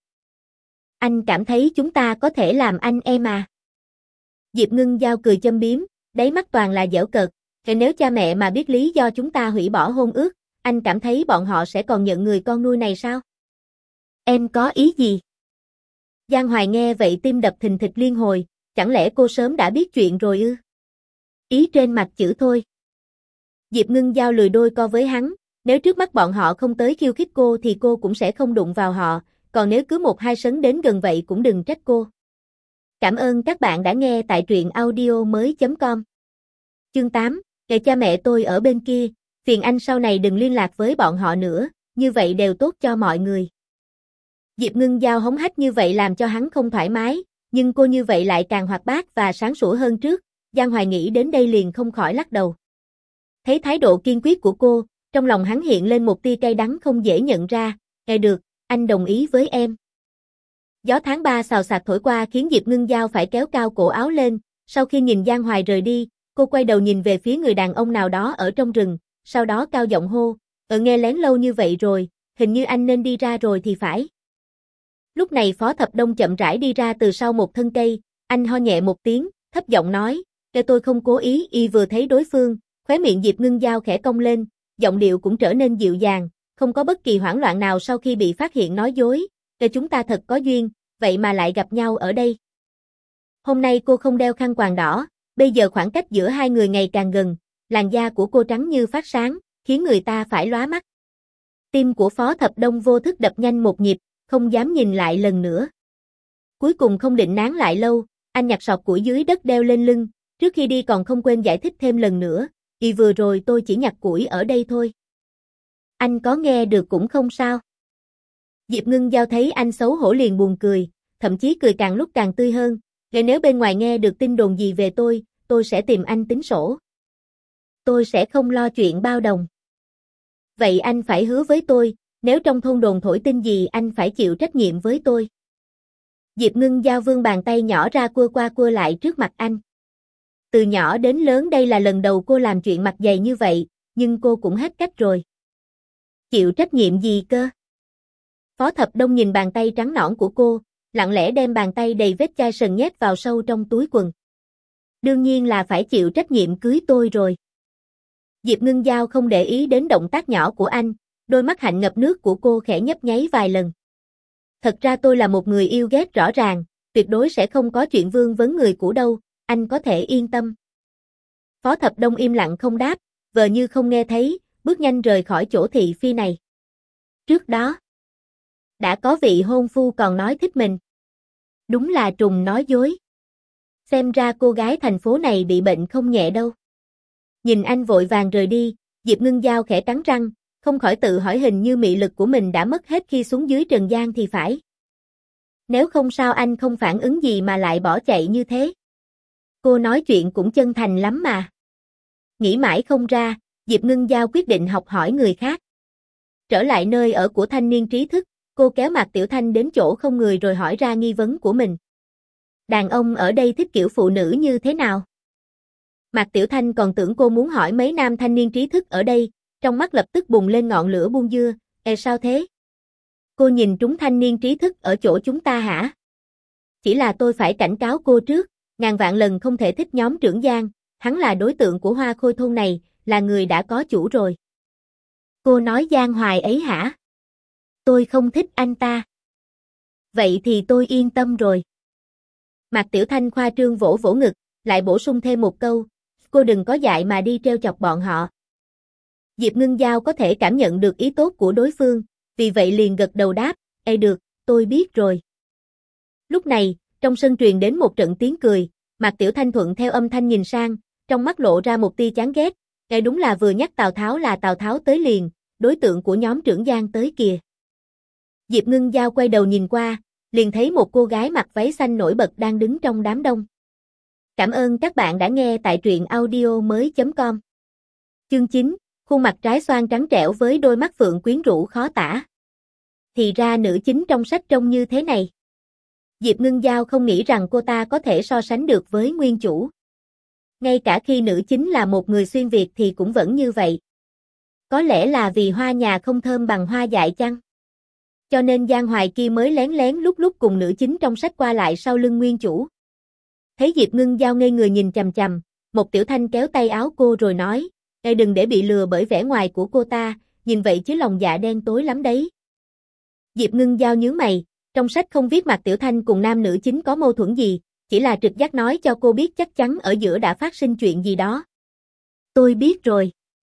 Anh cảm thấy chúng ta có thể làm anh em à? Diệp Ngưng Giao cười châm biếm, đáy mắt toàn là giễu cợt, nếu cha mẹ mà biết lý do chúng ta hủy bỏ hôn ước, anh cảm thấy bọn họ sẽ còn nhận người con nuôi này sao? Em có ý gì? Giang Hoài nghe vậy tim đập thình thịch liên hồi, chẳng lẽ cô sớm đã biết chuyện rồi ư? Ý trên mặt chữ thôi. Diệp Ngưng Giao lười đôi co với hắn, nếu trước mắt bọn họ không tới khiêu khích cô thì cô cũng sẽ không đụng vào họ, còn nếu cứ một hai sấn đến gần vậy cũng đừng trách cô. Cảm ơn các bạn đã nghe tại truyện audio mới chấm com. Chương tám, kể cha mẹ tôi ở bên kia, phiền anh sau này đừng liên lạc với bọn họ nữa, như vậy đều tốt cho mọi người. Diệp Ngưng Giao hống hách như vậy làm cho hắn không thoải mái, nhưng cô như vậy lại càng hoạt bát và sáng sủa hơn trước, Giang Hoài nghĩ đến đây liền không khỏi lắc đầu. Thấy thái độ kiên quyết của cô, trong lòng hắn hiện lên một tia cay đắng không dễ nhận ra, nghe được, anh đồng ý với em. Gió tháng ba xào xạc thổi qua khiến Diệp Ngưng Giao phải kéo cao cổ áo lên, sau khi nhìn Giang Hoài rời đi, cô quay đầu nhìn về phía người đàn ông nào đó ở trong rừng, sau đó cao giọng hô, ở nghe lén lâu như vậy rồi, hình như anh nên đi ra rồi thì phải. Lúc này Phó Thập Đông chậm rãi đi ra từ sau một thân cây, anh ho nhẹ một tiếng, thấp giọng nói, để tôi không cố ý. Y vừa thấy đối phương, khóe miệng Diệp Ngưng Giao khẽ cong lên, giọng điệu cũng trở nên dịu dàng, không có bất kỳ hoảng loạn nào sau khi bị phát hiện nói dối, để chúng ta thật có duyên, vậy mà lại gặp nhau ở đây. Hôm nay cô không đeo khăn quàng đỏ, bây giờ khoảng cách giữa hai người ngày càng gần, làn da của cô trắng như phát sáng, khiến người ta phải lóa mắt. Tim của Phó Thập Đông vô thức đập nhanh một nhịp, không dám nhìn lại lần nữa. Cuối cùng không định nán lại lâu, anh nhặt sọt củi dưới đất đeo lên lưng, trước khi đi còn không quên giải thích thêm lần nữa, "Y vừa rồi tôi chỉ nhặt củi ở đây thôi. Anh có nghe được cũng không sao." Diệp Ngưng Giao thấy anh xấu hổ liền buồn cười, thậm chí cười càng lúc càng tươi hơn, "Vậy nếu bên ngoài nghe được tin đồn gì về tôi, tôi sẽ tìm anh tính sổ. Tôi sẽ không lo chuyện bao đồng. Vậy anh phải hứa với tôi, nếu trong thôn đồn thổi tin gì anh phải chịu trách nhiệm với tôi." Diệp Ngưng Giao vươn bàn tay nhỏ ra cua qua cua lại trước mặt anh. Từ nhỏ đến lớn đây là lần đầu cô làm chuyện mặt dày như vậy, nhưng cô cũng hết cách rồi. Chịu trách nhiệm gì cơ? Phó Thập Đông nhìn bàn tay trắng nõn của cô, lặng lẽ đem bàn tay đầy vết chai sần nhét vào sâu trong túi quần. Đương nhiên là phải chịu trách nhiệm cưới tôi rồi. Diệp Ngưng Giao không để ý đến động tác nhỏ của anh, đôi mắt hạnh ngập nước của cô khẽ nhấp nháy vài lần. Thật ra tôi là một người yêu ghét rõ ràng, tuyệt đối sẽ không có chuyện vương vấn người cũ đâu, anh có thể yên tâm. Phó Thập Đông im lặng không đáp, vờ như không nghe thấy, bước nhanh rời khỏi chỗ thị phi này. Trước đó, đã có vị hôn phu còn nói thích mình. Đúng là trùng nói dối. Xem ra cô gái thành phố này bị bệnh không nhẹ đâu. Nhìn anh vội vàng rời đi, Diệp Ngưng Giao khẽ cắn răng, không khỏi tự hỏi hình như mị lực của mình đã mất hết khi xuống dưới trần gian thì phải. Nếu không sao anh không phản ứng gì mà lại bỏ chạy như thế. Cô nói chuyện cũng chân thành lắm mà. Nghĩ mãi không ra, Diệp Ngưng Giao quyết định học hỏi người khác. Trở lại nơi ở của thanh niên trí thức, cô kéo Mạc Tiểu Thanh đến chỗ không người rồi hỏi ra nghi vấn của mình. Đàn ông ở đây thích kiểu phụ nữ như thế nào? Mạc Tiểu Thanh còn tưởng cô muốn hỏi mấy nam thanh niên trí thức ở đây, trong mắt lập tức bùng lên ngọn lửa buông dưa, e sao thế? Cô nhìn trúng thanh niên trí thức ở chỗ chúng ta hả? Chỉ là tôi phải cảnh cáo cô trước, ngàn vạn lần không thể thích nhóm trưởng Giang, hắn là đối tượng của Hoa Khôi thôn này, là người đã có chủ rồi. Cô nói Giang Hoài ấy hả? Tôi không thích anh ta. Vậy thì tôi yên tâm rồi. Mạc Tiểu Thanh khoa trương vỗ vỗ ngực, lại bổ sung thêm một câu, cô đừng có dại mà đi trêu chọc bọn họ. Diệp Ngưng Giao có thể cảm nhận được ý tốt của đối phương, vì vậy liền gật đầu đáp, ê được, tôi biết rồi. Lúc này, trong sân truyền đến một trận tiếng cười, Mạc Tiểu Thanh thuận theo âm thanh nhìn sang, trong mắt lộ ra một tia chán ghét, nghe đúng là vừa nhắc Tào Tháo là Tào Tháo tới liền, đối tượng của nhóm trưởng Giang tới kìa. Diệp Ngưng Giao quay đầu nhìn qua, liền thấy một cô gái mặc váy xanh nổi bật đang đứng trong đám đông. Cảm ơn các bạn đã nghe tại truyện audio mới chấm com. Chương chín, khuôn mặt trái xoan trắng trẻo với đôi mắt phượng quyến rũ khó tả. Thì ra nữ chính trong sách trông như thế này. Diệp Ngưng Giao không nghĩ rằng cô ta có thể so sánh được với nguyên chủ. Ngay cả khi nữ chính là một người xuyên Việt thì cũng vẫn như vậy. Có lẽ là vì hoa nhà không thơm bằng hoa dại chăng? Cho nên Giang Hoài kia mới lén lén lúc lúc cùng nữ chính trong sách qua lại sau lưng nguyên chủ. Thấy Diệp Ngưng Giao ngây người nhìn chằm chằm, một Tiểu Thanh kéo tay áo cô rồi nói, ê đừng để bị lừa bởi vẻ ngoài của cô ta, nhìn vậy chứ lòng dạ đen tối lắm đấy. Diệp Ngưng Giao nhướng mày, trong sách không viết Mạc Tiểu Thanh cùng nam nữ chính có mâu thuẫn gì, chỉ là trực giác nói cho cô biết chắc chắn ở giữa đã phát sinh chuyện gì đó. Tôi biết rồi.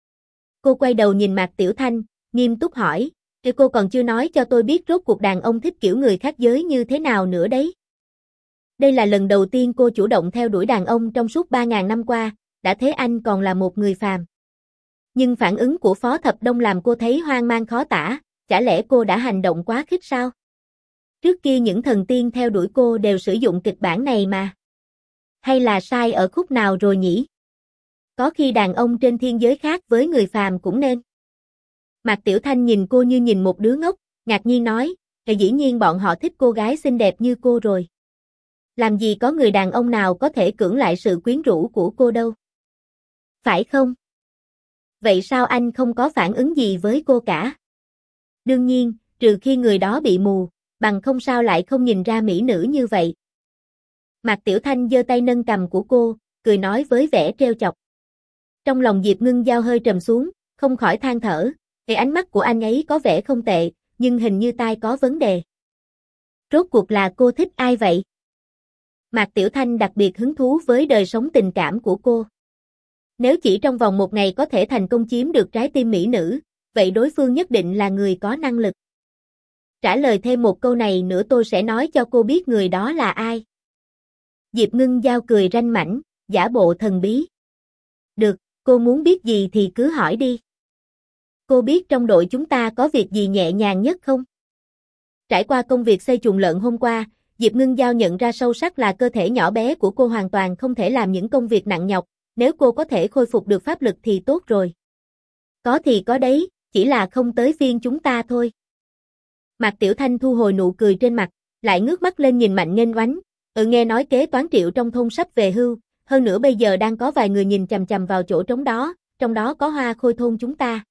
Cô quay đầu nhìn Mạc Tiểu Thanh, nghiêm túc hỏi, cô còn chưa nói cho tôi biết rốt cuộc đàn ông thích kiểu người khác giới như thế nào nữa đấy. Đây là lần đầu tiên cô chủ động theo đuổi đàn ông trong suốt ba ngàn năm qua, đã thế anh còn là một người phàm. Nhưng phản ứng của Phó Thập Đông làm cô thấy hoang mang khó tả, chả lẽ cô đã hành động quá khích sao? Trước kia những thần tiên theo đuổi cô đều sử dụng kịch bản này mà. Hay là sai ở khúc nào rồi nhỉ? Có khi đàn ông trên thiên giới khác với người phàm cũng nên. Mạc Tiểu Thanh nhìn cô như nhìn một đứa ngốc, ngạc nhiên nói, dĩ nhiên bọn họ thích cô gái xinh đẹp như cô rồi. Làm gì có người đàn ông nào có thể cưỡng lại sự quyến rũ của cô đâu. Phải không? Vậy sao anh không có phản ứng gì với cô cả? Đương nhiên, trừ khi người đó bị mù, bằng không sao lại không nhìn ra mỹ nữ như vậy. Mạc Tiểu Thanh giơ tay nâng cằm của cô, cười nói với vẻ trêu chọc. Trong lòng Diệp Ngưng Giao hơi trầm xuống, không khỏi than thở, cái ánh mắt của anh ấy có vẻ không tệ, nhưng hình như tai có vấn đề. Rốt cuộc là cô thích ai vậy? Mạc Tiểu Thanh đặc biệt hứng thú với đời sống tình cảm của cô. Nếu chỉ trong vòng một ngày có thể thành công chiếm được trái tim mỹ nữ, vậy đối phương nhất định là người có năng lực. Trả lời thêm một câu này nữa tôi sẽ nói cho cô biết người đó là ai. Diệp Ngưng Giao cười ranh mãnh, giả bộ thần bí. Được, cô muốn biết gì thì cứ hỏi đi. Cô biết trong đội chúng ta có việc gì nhẹ nhàng nhất không? Trải qua công việc xây chuồng lợn hôm qua, Diệp Ngưng Giao nhận ra sâu sắc là cơ thể nhỏ bé của cô hoàn toàn không thể làm những công việc nặng nhọc, nếu cô có thể khôi phục được pháp lực thì tốt rồi. Có thì có đấy, chỉ là không tới phiên chúng ta thôi. Mạc Tiểu Thanh thu hồi nụ cười trên mặt, lại ngước mắt lên nhìn Mạnh Nghênh Oánh, ừ nghe nói kế toán Triệu trong thôn sắp về hưu, hơn nữa bây giờ đang có vài người nhìn chằm chằm vào chỗ trống đó, trong đó có Hoa Khôi thôn chúng ta.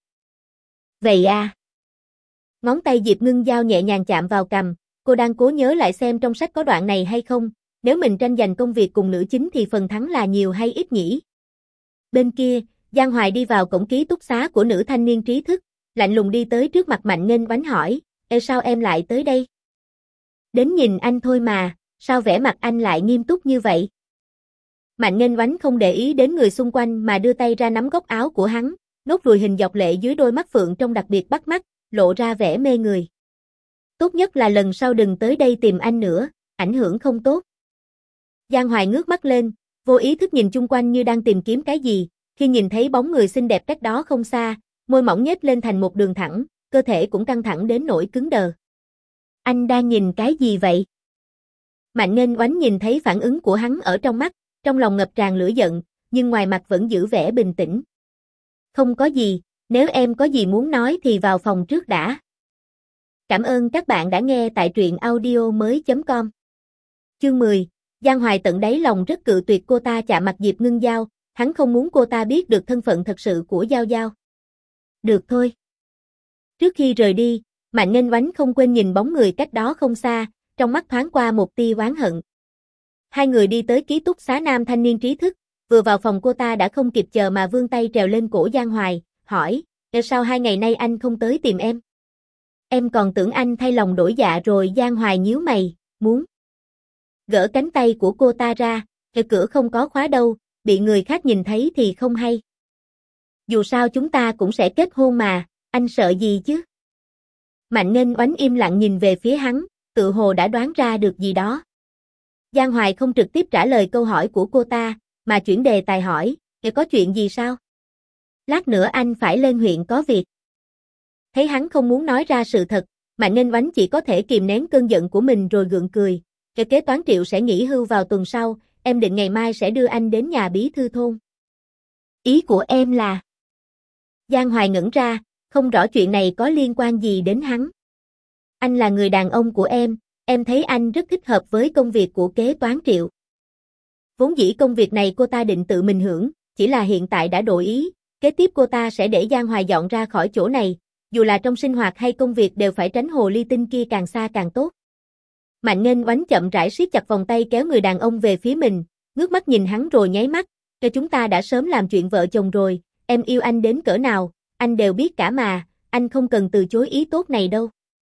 Vậy à? Ngón tay Diệp Ngưng Giao nhẹ nhàng chạm vào cằm, cô đang cố nhớ lại xem trong sách có đoạn này hay không, nếu mình tranh giành công việc cùng nữ chính thì phần thắng là nhiều hay ít nhỉ? Bên kia, Giang Hoài đi vào cổng ký túc xá của nữ thanh niên trí thức, lạnh lùng đi tới trước mặt Mạnh Nghênh Oánh hỏi, ê sao em lại tới đây? Đến nhìn anh thôi mà, sao vẻ mặt anh lại nghiêm túc như vậy? Mạnh Nghênh Oánh không để ý đến người xung quanh mà đưa tay ra nắm góc áo của hắn, nốt ruồi hình dọc lệ dưới đôi mắt phượng trông đặc biệt bắt mắt, lộ ra vẻ mê người. Tốt nhất là lần sau đừng tới đây tìm anh nữa, ảnh hưởng không tốt. Giang Hoài ngước mắt lên, vô ý thức nhìn chung quanh như đang tìm kiếm cái gì, khi nhìn thấy bóng người xinh đẹp cách đó không xa, môi mỏng nhếch lên thành một đường thẳng, cơ thể cũng căng thẳng đến nỗi cứng đờ. Anh đang nhìn cái gì vậy? Mạnh Nghênh Oánh nhìn thấy phản ứng của hắn ở trong mắt, trong lòng ngập tràn lửa giận, nhưng ngoài mặt vẫn giữ vẻ bình tĩnh. Không có gì, nếu em có gì muốn nói thì vào phòng trước đã. Cảm ơn các bạn đã nghe tại truyện audio mới chấm com. Chương mười, Giang Hoài tận đáy lòng rất cự tuyệt cô ta chạm mặt Diệp Ngưng Giao, hắn không muốn cô ta biết được thân phận thật sự của Giao Giao. Được thôi. Trước khi rời đi, Mạnh Nghênh Oánh không quên nhìn bóng người cách đó không xa, trong mắt thoáng qua một tia oán hận. Hai người đi tới ký túc xá nam thanh niên trí thức, vừa vào phòng cô ta đã không kịp chờ mà vươn tay trèo lên cổ Giang Hoài, hỏi, sao hai ngày nay anh không tới tìm em? Em còn tưởng anh thay lòng đổi dạ rồi. Giang Hoài nhíu mày, muốn gỡ cánh tay của cô ta ra, cửa không có khóa đâu, bị người khác nhìn thấy thì không hay. Dù sao chúng ta cũng sẽ kết hôn mà, anh sợ gì chứ? Mạnh Nghênh Oánh im lặng nhìn về phía hắn, tự hồ đã đoán ra được gì đó. Giang Hoài không trực tiếp trả lời câu hỏi của cô ta, mà chuyển đề tài hỏi, có chuyện gì sao? Lát nữa anh phải lên huyện có việc. Thấy hắn không muốn nói ra sự thật, Mạnh Nghênh Oánh chỉ có thể kìm nén cơn giận của mình rồi gượng cười. Cái kế toán Triệu sẽ nghỉ hưu vào tuần sau, em định ngày mai sẽ đưa anh đến nhà bí thư thôn. Ý của em là... Giang Hoài ngẩn ra, không rõ chuyện này có liên quan gì đến hắn. Anh là người đàn ông của em, em thấy anh rất thích hợp với công việc của kế toán Triệu. Vốn dĩ công việc này cô ta định tự mình hưởng, chỉ là hiện tại đã đổi ý, kế tiếp cô ta sẽ để Giang Hoài dọn ra khỏi chỗ này, dù là trong sinh hoạt hay công việc đều phải tránh hồ ly tinh kia càng xa càng tốt. Mạnh Nghênh Oánh chậm rãi siết chặt vòng tay kéo người đàn ông về phía mình, ngước mắt nhìn hắn rồi nháy mắt, cho chúng ta đã sớm làm chuyện vợ chồng rồi, em yêu anh đến cỡ nào, anh đều biết cả mà, anh không cần từ chối ý tốt này đâu.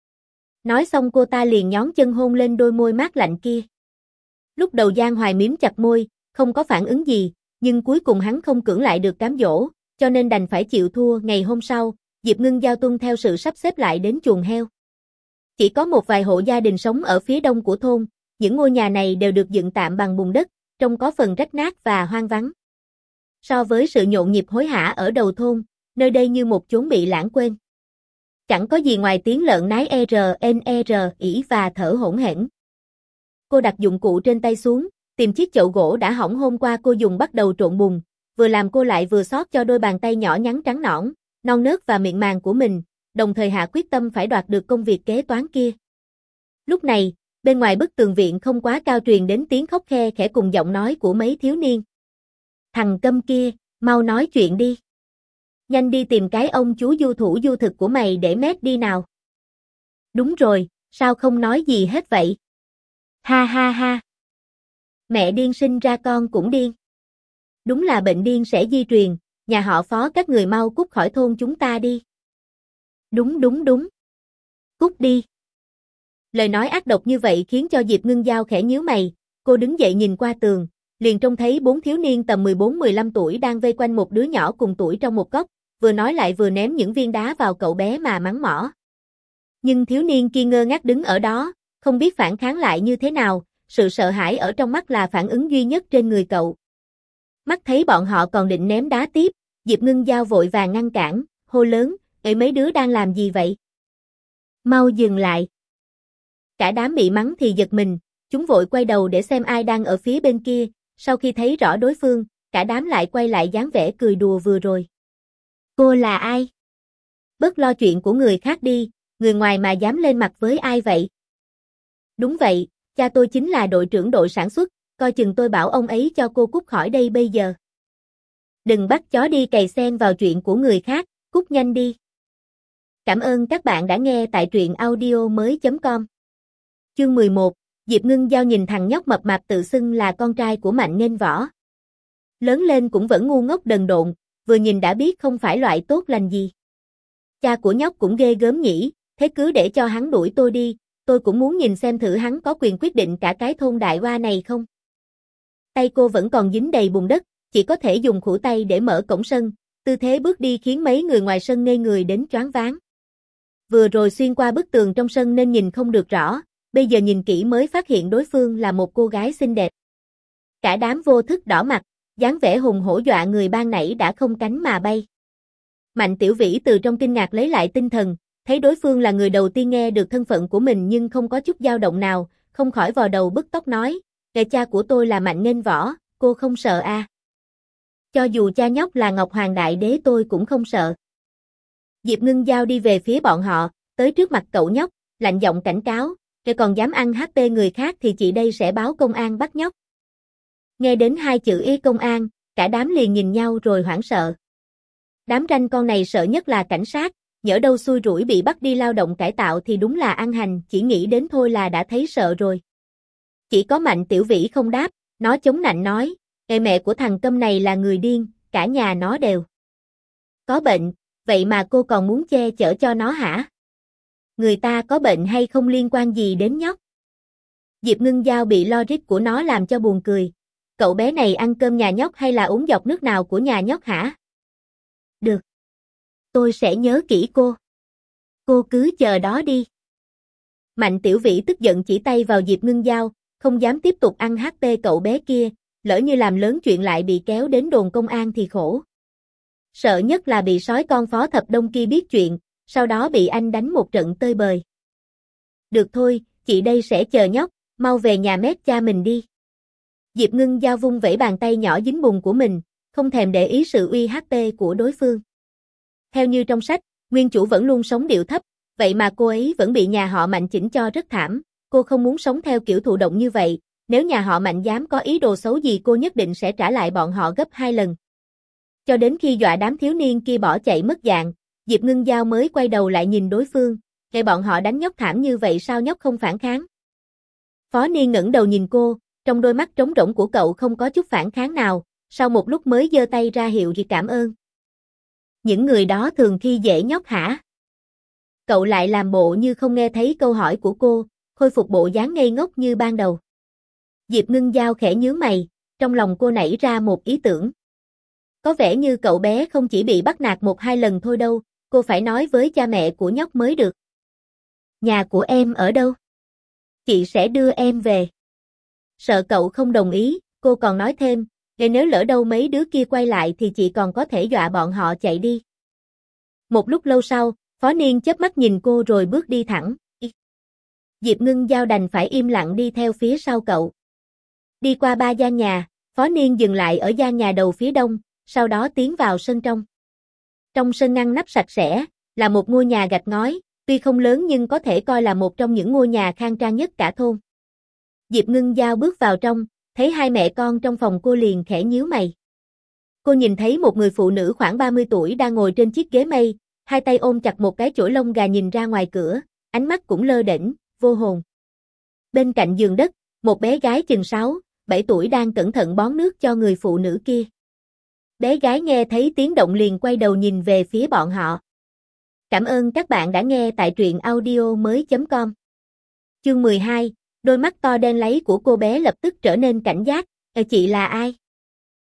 Nói xong cô ta liền nhón chân hôn lên đôi môi mát lạnh kia. Lúc đầu Giang Hoài mím chặt môi, không có phản ứng gì, nhưng cuối cùng hắn không cưỡng lại được cám dỗ, cho nên đành phải chịu thua. Ngày hôm sau, Diệp Ngưng Giao tuân theo sự sắp xếp lại đến chuồng heo. Chỉ có một vài hộ gia đình sống ở phía đông của thôn, những ngôi nhà này đều được dựng tạm bằng bùn đất, trông có phần rách nát và hoang vắng. So với sự nhộn nhịp hối hả ở đầu thôn, nơi đây như một chốn bị lãng quên. Chẳng có gì ngoài tiếng lợn nái e rờ en e rờ ỉ và thở hổn hển. Cô đặt dụng cụ trên tay xuống, tìm chiếc chậu gỗ đã hỏng hôm qua cô dùng bắt đầu trộn bùn, vừa làm cô lại vừa xót cho đôi bàn tay nhỏ nhắn trắng nõn, non nớt và mịn màng của mình, đồng thời hạ quyết tâm phải đoạt được công việc kế toán kia. Lúc này, bên ngoài bức tường viện không quá cao truyền đến tiếng khóc khe khẽ cùng giọng nói của mấy thiếu niên. Thằng câm kia, mau nói chuyện đi. Nhanh đi tìm cái ông chú du thủ du thực của mày để mét đi nào. Đúng rồi, sao không nói gì hết vậy? Ha ha ha. Mẹ điên sinh ra con cũng điên. Đúng là bệnh điên sẽ di truyền, nhà họ Phó các người mau cút khỏi thôn chúng ta đi. Đúng đúng đúng. Cút đi. Lời nói ác độc như vậy khiến cho Diệp Ngưng Giao khẽ nhíu mày, cô đứng dậy nhìn qua tường, liền trông thấy bốn thiếu niên tầm mười bốn mười lăm tuổi đang vây quanh một đứa nhỏ cùng tuổi trong một góc, vừa nói lại vừa ném những viên đá vào cậu bé mà mắng mỏ. Nhưng thiếu niên kia ngơ ngác đứng ở đó, không biết phản kháng lại như thế nào, sự sợ hãi ở trong mắt là phản ứng duy nhất trên người cậu. Mắt thấy bọn họ còn định ném đá tiếp, Diệp Ngưng Giao vội vàng ngăn cản, hô lớn, "Ê mấy đứa đang làm gì vậy? Mau dừng lại." Cả đám bị mắng thì giật mình, chúng vội quay đầu để xem ai đang ở phía bên kia, sau khi thấy rõ đối phương, cả đám lại quay lại dáng vẻ cười đùa vừa rồi. Cô là ai? Bớt lo chuyện của người khác đi, người ngoài mà dám lên mặt với ai vậy? Đúng vậy, cha tôi chính là đội trưởng đội sản xuất, coi chừng tôi bảo ông ấy cho cô cút khỏi đây bây giờ. Đừng bắt chó đi cày xen vào chuyện của người khác, cút nhanh đi. Cảm ơn các bạn đã nghe tại truyện audio mới chấm com. Chương mười một, Diệp Ngưng Giao nhìn thằng nhóc mập mạp tự xưng là con trai của Mạnh Nghênh Võ. Lớn lên cũng vẫn ngu ngốc đần độn, vừa nhìn đã biết không phải loại tốt lành gì. Cha của nhóc cũng ghê gớm nhỉ, thế cứ để cho hắn đuổi tôi đi, tôi cũng muốn nhìn xem thử hắn có quyền quyết định cả cái thôn đại hoa này không. Tay cô vẫn còn dính đầy bùn đất, chỉ có thể dùng khuỷu tay để mở cổng sân, tư thế bước đi khiến mấy người ngoài sân ngây người đến choáng váng. Vừa rồi xuyên qua bức tường trong sân nên nhìn không được rõ, bây giờ nhìn kỹ mới phát hiện đối phương là một cô gái xinh đẹp. Cả đám vô thức đỏ mặt, dáng vẻ hùng hổ dọa người ban nãy đã không cánh mà bay. Mạnh Tiểu Vĩ từ trong kinh ngạc lấy lại tinh thần, thấy đối phương là người đầu tiên nghe được thân phận của mình nhưng không có chút dao động nào, không khỏi vò đầu bứt tóc nói, "Kẻ cha của tôi là Mạnh Nghênh Võ, cô không sợ à? Cho dù cha nhóc là Ngọc Hoàng Đại Đế tôi cũng không sợ." Diệp Ngưng Giao đi về phía bọn họ, tới trước mặt cậu nhóc, lạnh giọng cảnh cáo, "Kẻ còn dám ăn hát pê người khác thì chị đây sẽ báo công an bắt nhóc." Nghe đến hai chữ y công an, cả đám liền nhìn nhau rồi hoảng sợ. Đám ranh con này sợ nhất là cảnh sát, nhỡ đâu xui rủi bị bắt đi lao động cải tạo thì đúng là ăn hành, chỉ nghĩ đến thôi là đã thấy sợ rồi. Chỉ có Mạnh Tiểu Vĩ không đáp, nó chống nạnh nói, Ê mẹ của thằng câm này là người điên, cả nhà nó đều có bệnh, vậy mà cô còn muốn che chở cho nó hả? Người ta có bệnh hay không liên quan gì đến nhóc? Diệp Ngưng Giao bị logic của nó làm cho buồn cười. Cậu bé này ăn cơm nhà nhóc hay là uống dọc nước nào của nhà nhóc hả? Được. Tôi sẽ nhớ kỹ cô. Cô cứ chờ đó đi. Mạnh Tiểu Vĩ tức giận chỉ tay vào Diệp Ngưng Giao, không dám tiếp tục ăn hát pê cậu bé kia, lỡ như làm lớn chuyện lại bị kéo đến đồn công an thì khổ. Sợ nhất là bị sói con Phó Thập Đông kia biết chuyện, sau đó bị anh đánh một trận tơi bời. Được thôi, chị đây sẽ chờ nhóc, mau về nhà mét cha mình đi. Diệp Ngưng Giao vung vẩy bàn tay nhỏ dính bùn của mình, không thèm để ý sự uy hát pê của đối phương. Theo như trong sách, nguyên chủ vẫn luôn sống điệu thấp, vậy mà cô ấy vẫn bị nhà họ Mạnh chỉnh cho rất thảm. Cô không muốn sống theo kiểu thụ động như vậy, nếu nhà họ Mạnh dám có ý đồ xấu gì cô nhất định sẽ trả lại bọn họ gấp hai lần. Cho đến khi dọa đám thiếu niên kia bỏ chạy mất dạng, Diệp Ngưng Giao mới quay đầu lại nhìn đối phương, nghe bọn họ đánh nhóc thảm như vậy sao nhóc không phản kháng. Phó Niên ngẩng đầu nhìn cô, trong đôi mắt trống rỗng của cậu không có chút phản kháng nào, sau một lúc mới giơ tay ra hiệu gì cảm ơn. Những người đó thường khi dễ nhóc hả? Cậu lại làm bộ như không nghe thấy câu hỏi của cô, khôi phục bộ dáng ngây ngốc như ban đầu. Diệp Ngưng Giao khẽ nhướng mày, trong lòng cô nảy ra một ý tưởng. Có vẻ như cậu bé không chỉ bị bắt nạt một hai lần thôi đâu, cô phải nói với cha mẹ của nhóc mới được. Nhà của em ở đâu? Chị sẽ đưa em về. Sợ cậu không đồng ý, cô còn nói thêm, nếu lỡ đâu mấy đứa kia quay lại thì chị còn có thể dọa bọn họ chạy đi. Một lúc lâu sau, Phó Niên chớp mắt nhìn cô rồi bước đi thẳng. Diệp Ngưng Giao đành phải im lặng đi theo phía sau cậu. Đi qua ba gian nhà, Phó Niên dừng lại ở gian nhà đầu phía đông, sau đó tiến vào sân trong. Trong sân ngăn nắp sạch sẽ, là một ngôi nhà gạch ngói, tuy không lớn nhưng có thể coi là một trong những ngôi nhà khang trang nhất cả thôn. Diệp Ngưng Giao bước vào trong, thấy hai mẹ con trong phòng cô liền khẽ nhíu mày. Cô nhìn thấy một người phụ nữ khoảng ba mươi tuổi đang ngồi trên chiếc ghế mây, hai tay ôm chặt một cái chổi lông gà nhìn ra ngoài cửa, ánh mắt cũng lơ đễnh, vô hồn. Bên cạnh giường đất, một bé gái chừng sáu, bảy tuổi đang cẩn thận bón nước cho người phụ nữ kia. Bé gái nghe thấy tiếng động liền quay đầu nhìn về phía bọn họ. Cảm ơn các bạn đã nghe tại truyện audio mới chấm com. Chương mười hai, đôi mắt to đen láy của cô bé lập tức trở nên cảnh giác, "Ờ chị là ai?"